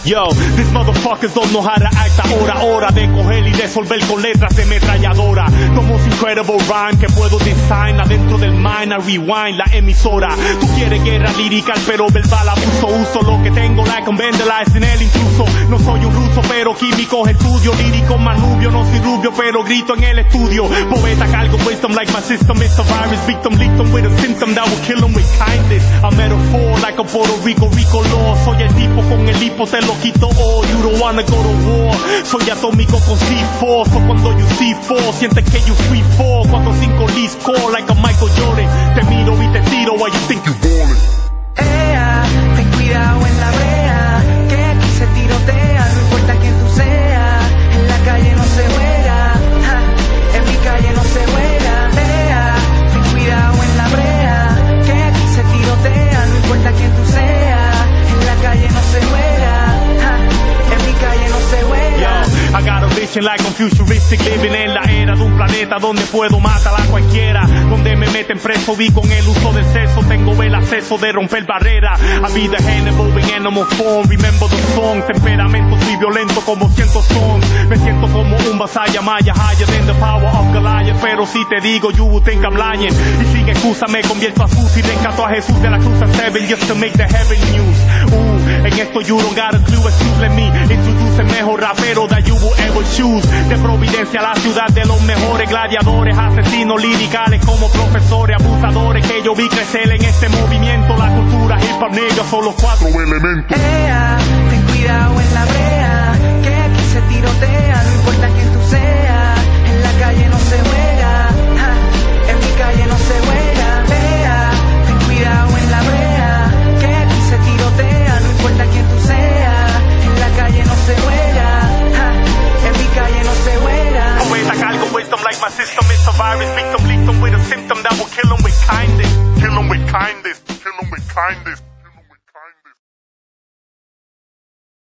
Yo, these motherfuckers don't know how to act ahora. Hora de coger y resolver con letras de metralladora. Como incredible rhyme que puedo design adentro del mind, a rewind la emisora. Tú quieres guerra lirical pero verbal abuso. Uso lo que tengo like un vandalize en el intruso. No soy un ruso pero químicos estudio. Lírico manubio, no soy rubio pero grito en el estudio. Poeta cargo wisdom like my system. It's a virus victim, lick them with a symptom that will kill them with kindness. A metaphor like a Puerto Rico law. Soy el tipo con el hipo te lo quito all. You don't wanna go to war. Soy atómico con C4. So cuando you C4 sientes que you free fall. Cuando 5 leads call like a Michael Jordan. Te miro y te tiro while you think you ballin'. Ten cuidado en la brea, que aquí se tirotea, no importa quién tú seas, en la calle no se juega, en mi calle no se juega. Ten cuidado en la brea, que aquí se tirotea, no importa quién tú seas, en la calle no se juega, en mi calle no se juega. I got a vision like I'm futuristic, living en la era de un planeta donde puedo matar a cualquiera, donde me meten preso vi con el uso del sexo, tengo el acceso de romper barreras. I be the Hannibal in animal form, remember the song, temperamento soy violento como cientos son, me siento como un vasalla maya, higher than the power of Goliath, pero si te digo you would think I'm lying, y sin excusa me convierto a Susi, rescato a Jesús de la cruz a seven just to make the heaven news. En esto you don't got a clue, excuse, let me introduce el mejor rapero that you will ever choose. De Providencia la ciudad de los mejores gladiadores, asesinos liricales como profesores, abusadores que yo vi crecer en este movimiento. La cultura hip hop negra son los 4 elementos. Ten cuidado en la brea, que aquí se tirotea, no importa quién tú seas, en la calle no se juega, en mi calle no se juega. Ten cuidado en la brea, que aquí se tirotea, no importa quién tú seas, en la calle no se juega, en mi calle no se juega. Poeta cargo wisdom like my system, it's a virus victim, lick them with a symptom that will kill them with kindness. Kill them with kindness, kill them with kindness.